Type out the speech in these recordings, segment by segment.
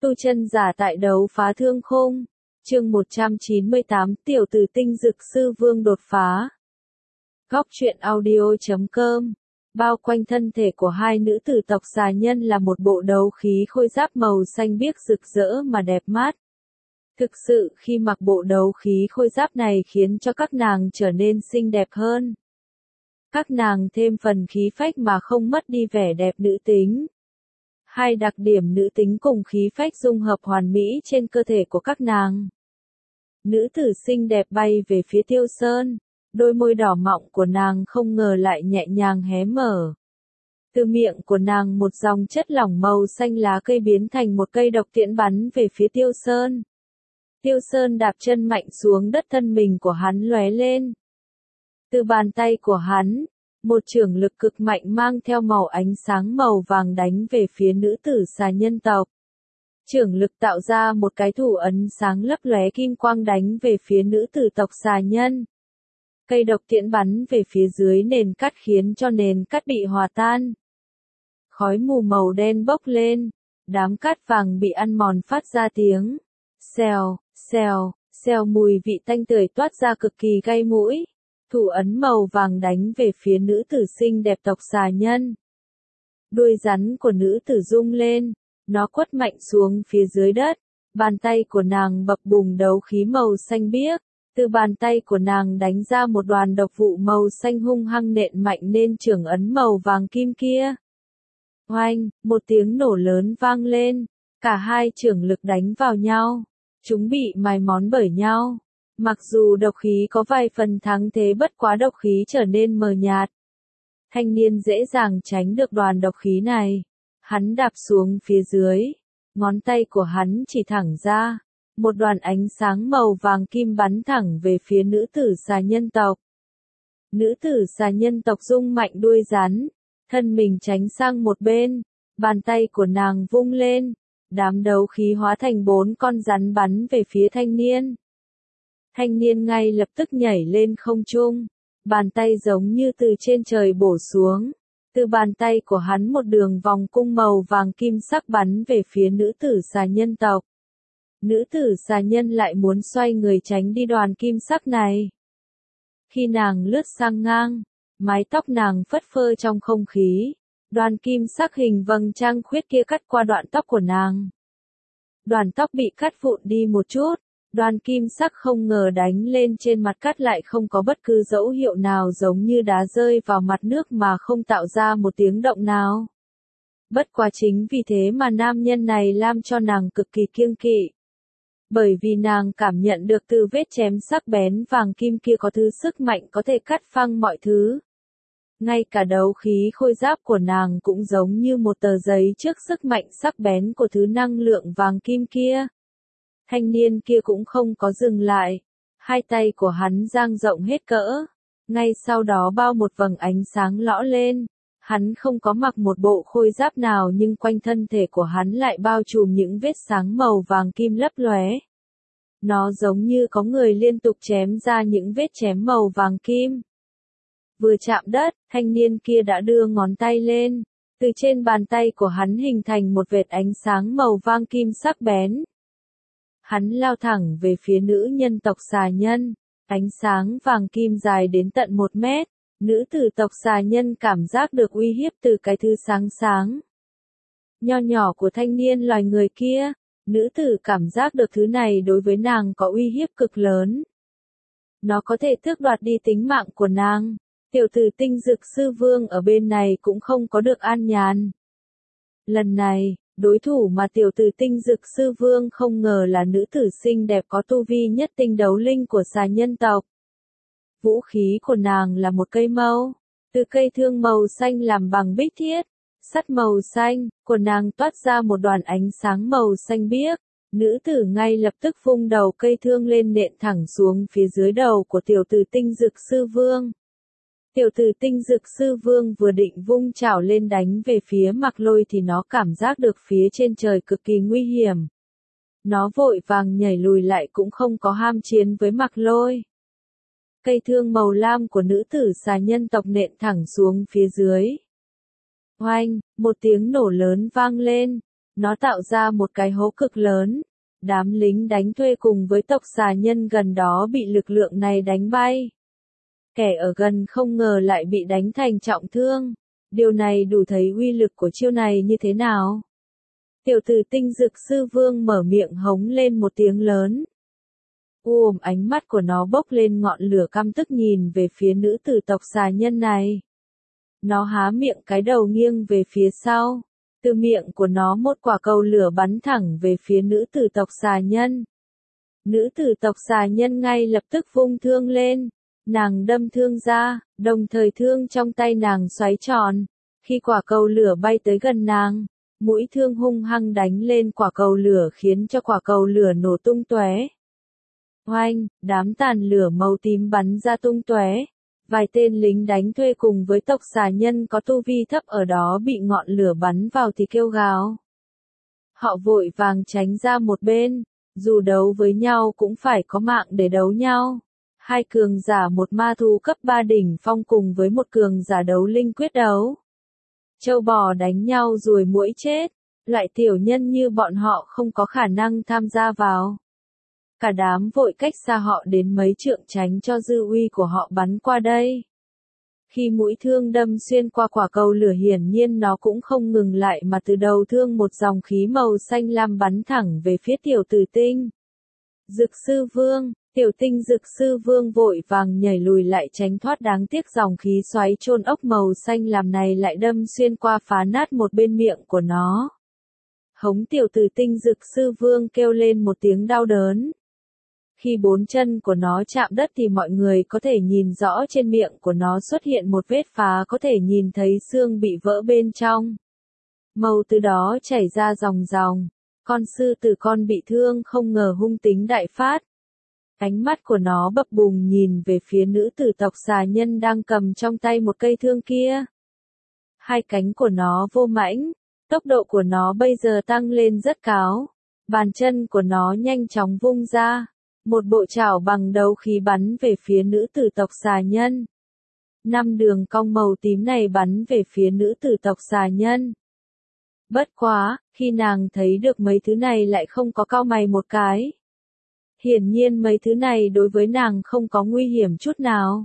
Tu chân giả tại đấu phá thương khung. Chương 198 Tiểu tử tinh dực sư vương đột phá. Góc truyện audio.com. Bao quanh thân thể của hai nữ tử tộc xà nhân là một bộ đấu khí khôi giáp màu xanh biếc rực rỡ mà đẹp mắt. Thực sự khi mặc bộ đấu khí khôi giáp này khiến cho các nàng trở nên xinh đẹp hơn. Các nàng thêm phần khí phách mà không mất đi vẻ đẹp nữ tính. Hai đặc điểm nữ tính cùng khí phách dung hợp hoàn mỹ trên cơ thể của các nàng. Nữ tử xinh đẹp bay về phía Tiêu Sơn, đôi môi đỏ mọng của nàng không ngờ lại nhẹ nhàng hé mở. Từ miệng của nàng một dòng chất lỏng màu xanh lá cây biến thành một cây độc tiễn bắn về phía Tiêu Sơn. Tiêu Sơn đạp chân mạnh xuống đất, thân mình của hắn lóe lên. Từ bàn tay của hắn, một chưởng lực cực mạnh mang theo màu ánh sáng màu vàng đánh về phía nữ tử xà nhân tộc. Chưởng lực tạo ra một cái thủ ấn sáng lấp lóe kim quang đánh về phía nữ tử tộc xà nhân. Cây độc tiễn bắn về phía dưới nền cát khiến cho nền cát bị hòa tan. Khói mù màu đen bốc lên, đám cát vàng bị ăn mòn phát ra tiếng xèo, xèo, xèo, mùi vị tanh tưởi toát ra cực kỳ gây mũi. Thủ ấn màu vàng đánh về phía nữ tử xinh đẹp tộc xà nhân. Đuôi rắn của nữ tử rung lên, nó quất mạnh xuống phía dưới đất, bàn tay của nàng bập bùng đấu khí màu xanh biếc, từ bàn tay của nàng đánh ra một đoàn độc vụ màu xanh hung hăng nện mạnh lên chưởng ấn màu vàng kim kia. Oanh, một tiếng nổ lớn vang lên, cả hai chưởng lực đánh vào nhau, chúng bị mài mòn bởi nhau. Mặc dù độc khí có vài phần thắng thế, bất quá độc khí trở nên mờ nhạt. Thanh niên dễ dàng tránh được đoàn độc khí này. Hắn đạp xuống phía dưới, ngón tay của hắn chỉ thẳng ra, một đoàn ánh sáng màu vàng kim bắn thẳng về phía nữ tử xà nhân tộc. Nữ tử xà nhân tộc rung mạnh đuôi rắn, thân mình tránh sang một bên, bàn tay của nàng vung lên, đám đấu khí hóa thành 4 con rắn bắn về phía thanh niên. Thanh niên ngay lập tức nhảy lên không trung, bàn tay giống như từ trên trời bổ xuống. Từ bàn tay của hắn một đường vòng cung màu vàng kim sắc bắn về phía nữ tử xà nhân tộc. Nữ tử xà nhân lại muốn xoay người tránh đi đoàn kim sắc này. Khi nàng lướt sang ngang, mái tóc nàng phất phơ trong không khí. Đoàn kim sắc hình vầng trăng khuyết kia cắt qua đoạn tóc của nàng. Đoàn tóc bị cắt vụn đi một chút. Đoàn kim sắc không ngờ đánh lên trên mặt cát lại không có bất cứ dấu hiệu nào, giống như đá rơi vào mặt nước mà không tạo ra một tiếng động nào. Bất quá chính vì thế mà nam nhân này làm cho nàng cực kỳ kiêng kỵ. Bởi vì nàng cảm nhận được từ vết chém sắc bén vàng kim kia có thứ sức mạnh có thể cắt phăng mọi thứ. Ngay cả đấu khí khôi giáp của nàng cũng giống như một tờ giấy trước sức mạnh sắc bén của thứ năng lượng vàng kim kia. Thanh niên kia cũng không có dừng lại, hai tay của hắn dang rộng hết cỡ, ngay sau đó bao một vầng ánh sáng lõ lên, hắn không có mặc một bộ khôi giáp nào nhưng quanh thân thể của hắn lại bao trùm những vết sáng màu vàng kim lấp lóe. Nó giống như có người liên tục chém ra những vết chém màu vàng kim. Vừa chạm đất, thanh niên kia đã đưa ngón tay lên, từ trên bàn tay của hắn hình thành một vệt ánh sáng màu vàng kim sắc bén. Hắn lao thẳng về phía nữ nhân tộc xà nhân, ánh sáng vàng kim dài đến tận 1 mét, nữ tử tộc xà nhân cảm giác được uy hiếp từ cái thứ sáng sáng nho nhỏ của thanh niên loài người kia, nữ tử cảm giác được thứ này đối với nàng có uy hiếp cực lớn. Nó có thể tước đoạt đi tính mạng của nàng, tiểu tử tinh dực sư vương ở bên này cũng không có được an nhàn. Lần này, đối thủ mà tiểu tử tinh dực sư vương không ngờ là nữ tử xinh đẹp có tu vi nhất tinh đấu linh của xà nhân tộc. Vũ khí của nàng là một cây mâu, từ cây thương màu xanh làm bằng bích thiết, sắt màu xanh, của nàng toát ra một đoàn ánh sáng màu xanh biếc. Nữ tử ngay lập tức vung đầu cây thương lên nện thẳng xuống phía dưới đầu của tiểu tử tinh dực sư vương. Tiểu tử tinh dực sư vương vừa định vung chảo lên đánh về phía Mạc Lôi thì nó cảm giác được phía trên trời cực kỳ nguy hiểm. Nó vội vàng nhảy lùi lại cũng không có ham chiến với Mạc Lôi. Cây thương màu lam của nữ tử xà nhân tộc nện thẳng xuống phía dưới. Oanh, một tiếng nổ lớn vang lên, Nó tạo ra một cái hố cực lớn. Đám lính đánh thuê cùng với tộc xà nhân gần đó bị lực lượng này đánh bay. Kẻ ở gần không ngờ lại bị đánh thành trọng thương. Điều này đủ thấy uy lực của chiêu này như thế nào. Tiểu tử Tinh Dực Sư Vương mở miệng hống lên một tiếng lớn. Ánh mắt của nó bốc lên ngọn lửa căm tức nhìn về phía nữ tử tộc xà nhân này. Nó há miệng, cái đầu nghiêng về phía sau. Từ miệng của nó một quả cầu lửa bắn thẳng về phía nữ tử tộc xà nhân. Nữ tử tộc xà nhân ngay lập tức vung thương lên. Nàng đâm thương ra, đồng thời thương trong tay nàng xoáy tròn. Khi quả cầu lửa bay tới gần nàng, mũi thương hung hăng đánh lên quả cầu lửa khiến cho quả cầu lửa nổ tung tóe. Oanh, đám tàn lửa màu tím bắn ra tung tóe. Vài tên lính đánh thuê cùng với tộc xà nhân có tu vi thấp ở đó bị ngọn lửa bắn vào thì kêu gào. Họ vội vàng tránh ra một bên, dù đấu với nhau cũng phải có mạng để đấu nhau. Hai cường giả một ma thú cấp 3 đỉnh phong cùng với một cường giả đấu linh quyết đấu. Châu bò đánh nhau ruồi muỗi chết, loại tiểu nhân như bọn họ không có khả năng tham gia vào. Cả đám vội cách xa họ đến mấy trượng tránh cho dư uy của họ bắn qua đây. Khi mũi thương đâm xuyên qua quả cầu lửa hiển nhiên nó cũng không ngừng lại mà từ đầu thương một dòng khí màu xanh lam bắn thẳng về phía tiểu tử Tinh Dực Sư Vương. Tiểu Tinh Dực Sư Vương vội vàng nhảy lùi lại tránh thoát, đáng tiếc dòng khí xoáy chôn ốc màu xanh lam này lại đâm xuyên qua phá nát một bên miệng của nó. Hống, tiểu tử Tinh Dực Sư Vương kêu lên một tiếng đau đớn. Khi bốn chân của nó chạm đất thì mọi người có thể nhìn rõ trên miệng của nó xuất hiện một vết phá, có thể nhìn thấy xương bị vỡ bên trong. Màu từ đó chảy ra ròng ròng. Con sư tử con bị thương không ngờ hung tính đại phát. Ánh mắt của nó bập bùng nhìn về phía nữ tử tộc xà nhân đang cầm trong tay một cây thương kia. Hai cánh của nó vô mãnh, tốc độ của nó bây giờ tăng lên rất cao. Bàn chân của nó nhanh chóng vung ra. Một bộ chảo bằng đấu khí bắn về phía nữ tử tộc xà nhân. 5 đường cong màu tím này bắn về phía nữ tử tộc xà nhân. Bất quá, khi nàng thấy được mấy thứ này lại không có cau mày một cái. Hiển nhiên mấy thứ này đối với nàng không có nguy hiểm chút nào.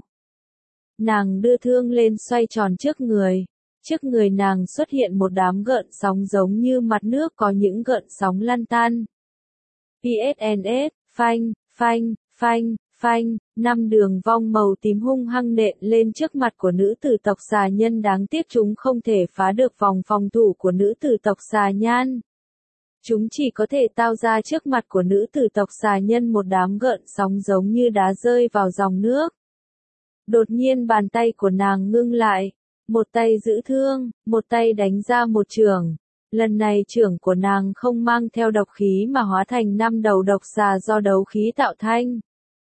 Nàng đưa thương lên xoay tròn trước người. Trước người nàng xuất hiện một đám gợn sóng giống như mặt nước, có những gợn sóng lăn tăn. PSNS, phanh, phanh, phanh, phanh, 5 đường vong màu tím hung hăng nện lên trước mặt của nữ tử tộc xà nhân, đáng tiếc chúng không thể phá được vòng phòng thủ của nữ tử tộc xà nhân. Chúng chỉ có thể tạo ra trước mặt của nữ tử tộc xà nhân một đám gợn sóng giống như đá rơi vào dòng nước. Đột nhiên bàn tay của nàng ngưng lại, một tay giữ thương, một tay đánh ra một chưởng. Lần này chưởng của nàng không mang theo độc khí mà hóa thành 5 đầu độc xà do đấu khí tạo thành.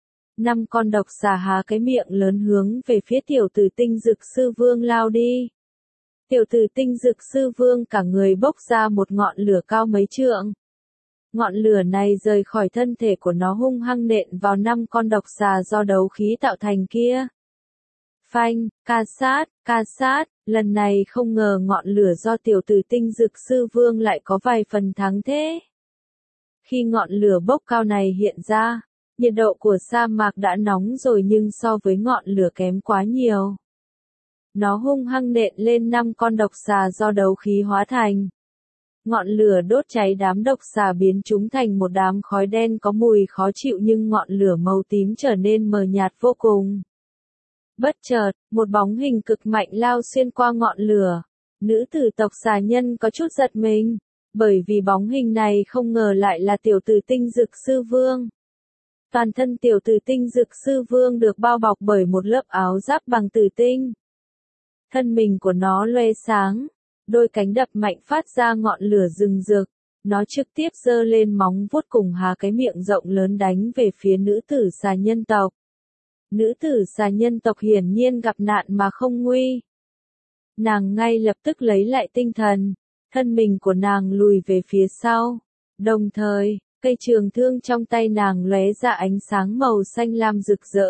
5 con độc xà há cái miệng lớn hướng về phía tiểu tử Tinh Dực Sư Vương lao đi. Tiểu tử Tinh Dực Sư Vương cả người bốc ra một ngọn lửa cao mấy trượng. Ngọn lửa này rời khỏi thân thể của nó hung hăng nện vào 5 con độc xà do đấu khí tạo thành kia. Phanh, ca sát, lần này không ngờ ngọn lửa do tiểu tử Tinh Dực Sư Vương lại có vài phần thắng thế. Khi ngọn lửa bốc cao này hiện ra, nhiệt độ của sa mạc đã nóng rồi nhưng so với ngọn lửa kém quá nhiều. Nó hung hăng nện lên 5 con độc xà do đấu khí hóa thành. Ngọn lửa đốt cháy đám độc xà biến chúng thành một đám khói đen có mùi khó chịu, nhưng ngọn lửa màu tím trở nên mờ nhạt vô cùng. Bất chợt, một bóng hình cực mạnh lao xuyên qua ngọn lửa. Nữ tử tộc xà nhân có chút giật mình, bởi vì bóng hình này không ngờ lại là tiểu tử Tinh Dực Sư Vương. Toàn thân tiểu tử Tinh Dực Sư Vương được bao bọc bởi một lớp áo giáp bằng tử tinh. Thân mình của nó loe sáng, đôi cánh đập mạnh phát ra ngọn lửa rừng rực. Nó trực tiếp giơ lên móng vuốt cùng há cái miệng rộng lớn đánh về phía nữ tử xà nhân tộc. Nữ tử xà nhân tộc hiển nhiên gặp nạn mà không nguy. Nàng ngay lập tức lấy lại tinh thần, thân mình của nàng lùi về phía sau. Đồng thời, cây trường thương trong tay nàng lóe ra ánh sáng màu xanh lam rực rỡ.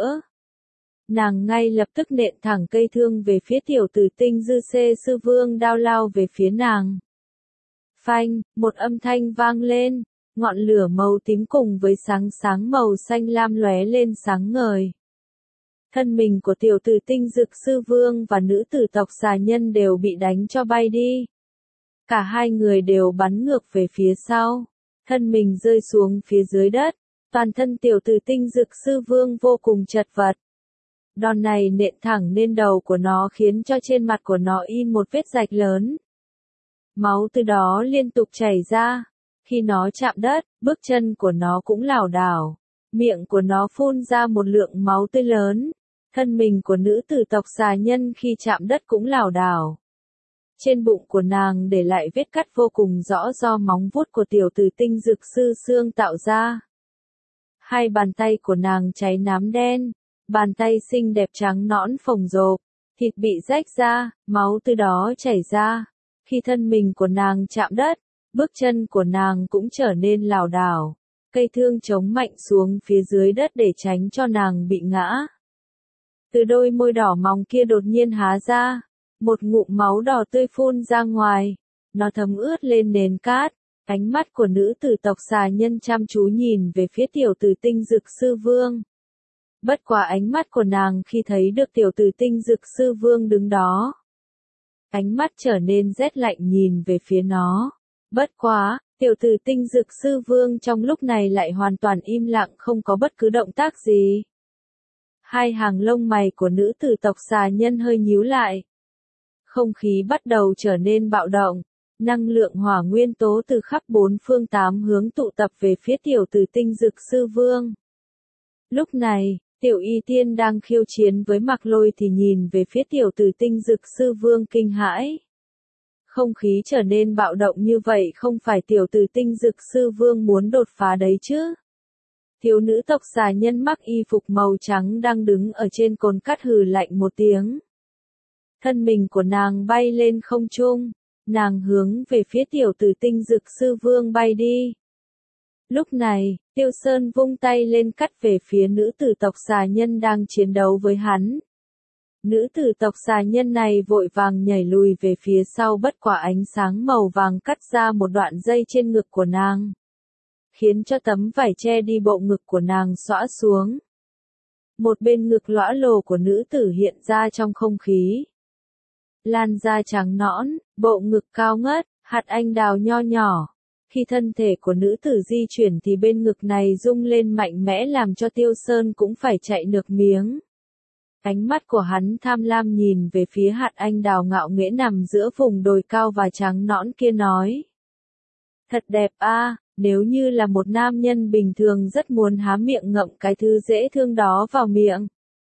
Nàng ngay lập tức nện thẳng cây thương về phía tiểu tử Tinh Dực Sư Vương đao lao về phía nàng. Phanh, một âm thanh vang lên, ngọn lửa màu tím cùng với sáng sáng màu xanh lam lóe lên sáng ngời. Thân mình của tiểu tử Tinh Dực Sư Vương và nữ tử tộc xà nhân đều bị đánh cho bay đi. Cả hai người đều bắn ngược về phía sau, thân mình rơi xuống phía dưới đất, toàn thân tiểu tử Tinh Dực Sư Vương vô cùng chật vật. Đòn này nện thẳng lên đầu của nó khiến cho trên mặt của nó in một vết rạch lớn. Máu từ đó liên tục chảy ra. Khi nó chạm đất, bước chân của nó cũng lảo đảo. Miệng của nó phun ra một lượng máu tươi lớn. Thân mình của nữ tử tộc xà nhân khi chạm đất cũng lảo đảo. Trên bụng của nàng để lại vết cắt vô cùng rõ do móng vuốt của tiểu tử Tinh Dực Sư Xương tạo ra. Hai bàn tay của nàng cháy nám đen. Bàn tay xinh đẹp trắng nõn phồng rộp, thịt bị rách ra, máu từ đó chảy ra. Khi thân mình của nàng chạm đất, bước chân của nàng cũng trở nên lảo đảo. Cây thương chống mạnh xuống phía dưới đất để tránh cho nàng bị ngã. Từ đôi môi đỏ mọng kia đột nhiên há ra, một ngụm máu đỏ tươi phun ra ngoài, nó thấm ướt lên nền cát. Ánh mắt của nữ tử tộc xà nhân chăm chú nhìn về phía tiểu tử Tinh Dực Sư Vương. Bất quá ánh mắt của nàng khi thấy được tiểu tử Tinh Dực Sư Vương đứng đó. Ánh mắt trở nên rét lạnh nhìn về phía nó. Bất quá, tiểu tử Tinh Dực Sư Vương trong lúc này lại hoàn toàn im lặng không có bất cứ động tác gì. Hai hàng lông mày của nữ tử tộc xà nhân hơi nhíu lại. Không khí bắt đầu trở nên bạo động. Năng lượng hỏa nguyên tố từ khắp bốn phương tám hướng tụ tập về phía tiểu tử Tinh Dực Sư Vương. Lúc này, Tiểu Y Tiên đang khiêu chiến với Mạc Lôi thì nhìn về phía tiểu tử Tinh Dực Sư Vương kinh hãi. Không khí trở nên bạo động như vậy không phải tiểu tử Tinh Dực Sư Vương muốn đột phá đấy chứ. Thiếu nữ tộc xà nhân mặc y phục màu trắng đang đứng ở trên cồn cát hừ lạnh một tiếng. Thân mình của nàng bay lên không trung, nàng hướng về phía tiểu tử Tinh Dực Sư Vương bay đi. Lúc này, Tiêu Sơn vung tay lên cắt về phía nữ tử tộc xà nhân đang chiến đấu với hắn. Nữ tử tộc xà nhân này vội vàng nhảy lùi về phía sau bất quả ánh sáng màu vàng cắt ra một đoạn dây trên ngực của nàng. Khiến cho tấm vải che đi bộ ngực của nàng xõa xuống. Một bên ngực lõa lồ của nữ tử hiện ra trong không khí. Làn da trắng nõn, bộ ngực cao ngất, hạt anh đào nho nhỏ. Khi thân thể của nữ tử di chuyển thì bên ngực này rung lên mạnh mẽ làm cho Tiêu Sơn cũng phải chạy nước miếng. Ánh mắt của hắn tham lam nhìn về phía hạt anh đào ngạo nghễ nằm giữa vùng đồi cao và trắng nõn kia nói. Thật đẹp a, nếu như là một nam nhân bình thường rất muốn há miệng ngậm cái thứ dễ thương đó vào miệng.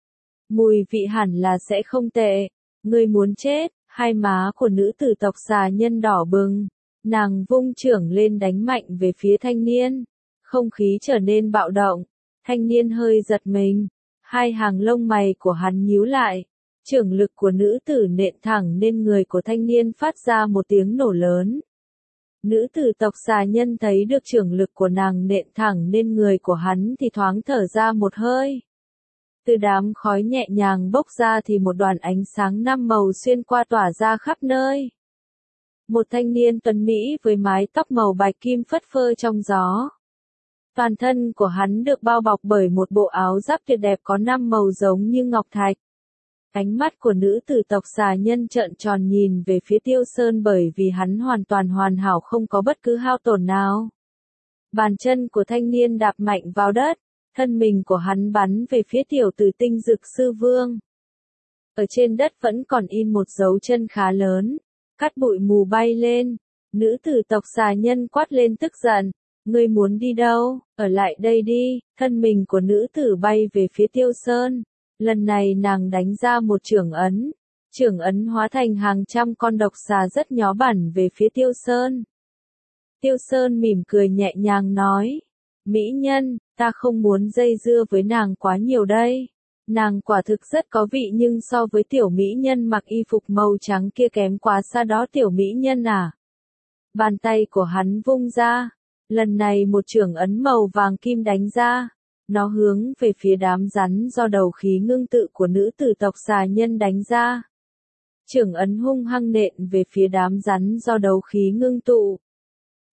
Mùi vị hẳn là sẽ không tệ, ngươi muốn chết, hai má của nữ tử tộc xà nhân đỏ bừng. Nàng vung chưởng lên đánh mạnh về phía thanh niên. Không khí trở nên bạo động. Thanh niên hơi giật mình. Hai hàng lông mày của hắn nhíu lại. Chưởng lực của nữ tử nện thẳng lên người của thanh niên phát ra một tiếng nổ lớn. Nữ tử tộc xà nhân thấy được chưởng lực của nàng nện thẳng lên người của hắn thì thoáng thở ra một hơi. Từ đám khói nhẹ nhàng bốc ra thì một đoàn ánh sáng năm màu xuyên qua tỏa ra khắp nơi. Một thanh niên tuấn mỹ với mái tóc màu bạch kim phất phơ trong gió. Toàn thân của hắn được bao bọc bởi một bộ áo giáp tuyệt đẹp có 5 màu giống như ngọc thạch. Ánh mắt của nữ tử tộc xà nhân trợn tròn nhìn về phía Tiêu Sơn bởi vì hắn hoàn toàn hoàn hảo không có bất cứ hao tổn nào. Bàn chân của thanh niên đạp mạnh vào đất, thân mình của hắn bắn về phía tiểu tử Tinh Dực Sư Vương. Ở trên đất vẫn còn in một dấu chân khá lớn. Cát bụi mù bay lên, nữ tử tộc xà nhân quát lên tức giận, ngươi muốn đi đâu, ở lại đây đi, thân mình của nữ tử bay về phía Tiêu Sơn, lần này nàng đánh ra một chưởng ấn hóa thành hàng trăm con độc xà rất nhó bẩn về phía Tiêu Sơn. Tiêu Sơn mỉm cười nhẹ nhàng nói, mỹ nhân, ta không muốn dây dưa với nàng quá nhiều đây. Nàng quả thực rất có vị nhưng so với tiểu mỹ nhân mặc y phục màu trắng kia kém quá xa đó tiểu mỹ nhân à. Bàn tay của hắn vung ra. Lần này một chưởng ấn màu vàng kim đánh ra. Nó hướng về phía đám rắn do đầu khí ngưng tự của nữ tử tộc xà nhân đánh ra. Chưởng ấn hung hăng nện về phía đám rắn do đầu khí ngưng tụ.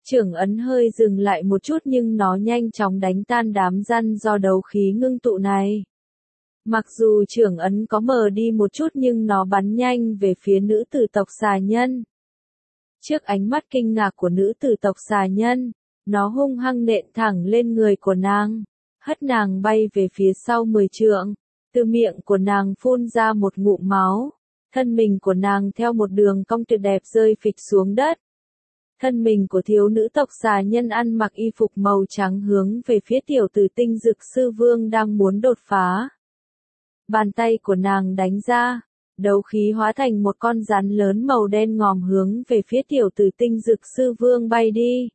Trưởng ấn hơi dừng lại một chút nhưng nó nhanh chóng đánh tan đám răn do đấu khí ngưng tụ này. Mặc dù trưởng ấn có mờ đi một chút nhưng nó bắn nhanh về phía nữ tử tộc xà nhân. Trước ánh mắt kinh ngạc của nữ tử tộc xà nhân, nó hung hăng nện thẳng lên người của nàng, hất nàng bay về phía sau 10 trượng. Từ miệng của nàng phun ra một ngụm máu, thân mình của nàng theo một đường cong tuyệt đẹp rơi phịch xuống đất. Thân mình của thiếu nữ tộc xà nhân ăn mặc y phục màu trắng hướng về phía tiểu tử tinh dực sư vương đang muốn đột phá. Bàn tay của nàng đánh ra, đấu khí hóa thành một con rắn lớn màu đen ngòm hướng về phía tiểu tử tinh dực sư vương bay đi.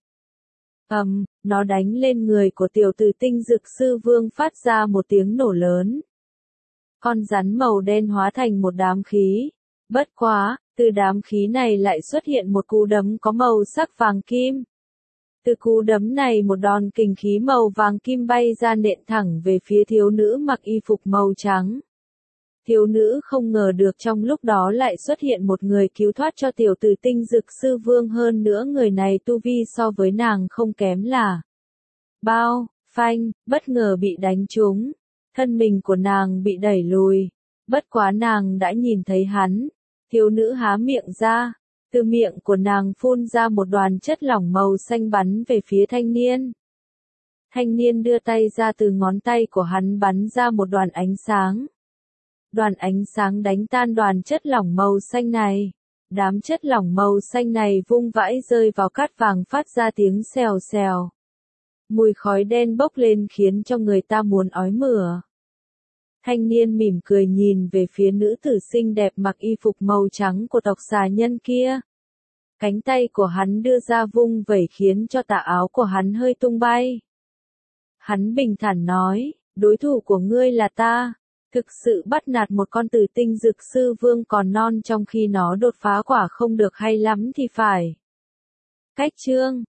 Nó đánh lên người của tiểu tử tinh dực sư vương phát ra một tiếng nổ lớn. Con rắn màu đen hóa thành một đám khí. Bất quá, từ đám khí này lại xuất hiện một cú đấm có màu sắc vàng kim. Từ cú đấm này một đòn kình khí màu vàng kim bay ra nện thẳng về phía thiếu nữ mặc y phục màu trắng. Thiếu nữ không ngờ được trong lúc đó lại xuất hiện một người cứu thoát cho tiểu tử tinh dực sư vương, hơn nữa người này tu vi so với nàng không kém là bao, phanh, bất ngờ bị đánh trúng. Thân mình của nàng bị đẩy lùi. Bất quá nàng đã nhìn thấy hắn. Thiếu nữ há miệng ra. Từ miệng của nàng phun ra một đoàn chất lỏng màu xanh bắn về phía thanh niên. Thanh niên đưa tay ra, từ ngón tay của hắn bắn ra một đoàn ánh sáng. Đoàn ánh sáng đánh tan đoàn chất lỏng màu xanh này. Đám chất lỏng màu xanh này vung vãi rơi vào cát vàng phát ra tiếng xèo xèo. Mùi khói đen bốc lên khiến cho người ta muốn ói mửa. Thanh niên mỉm cười nhìn về phía nữ tử xinh đẹp mặc y phục màu trắng của tộc xà nhân kia. Cánh tay của hắn đưa ra vung vẩy khiến cho tà áo của hắn hơi tung bay. Hắn bình thản nói, đối thủ của ngươi là ta. Thực sự bắt nạt một con tử tinh dực sư vương còn non trong khi nó đột phá quả không được hay lắm thì phải. Cách chương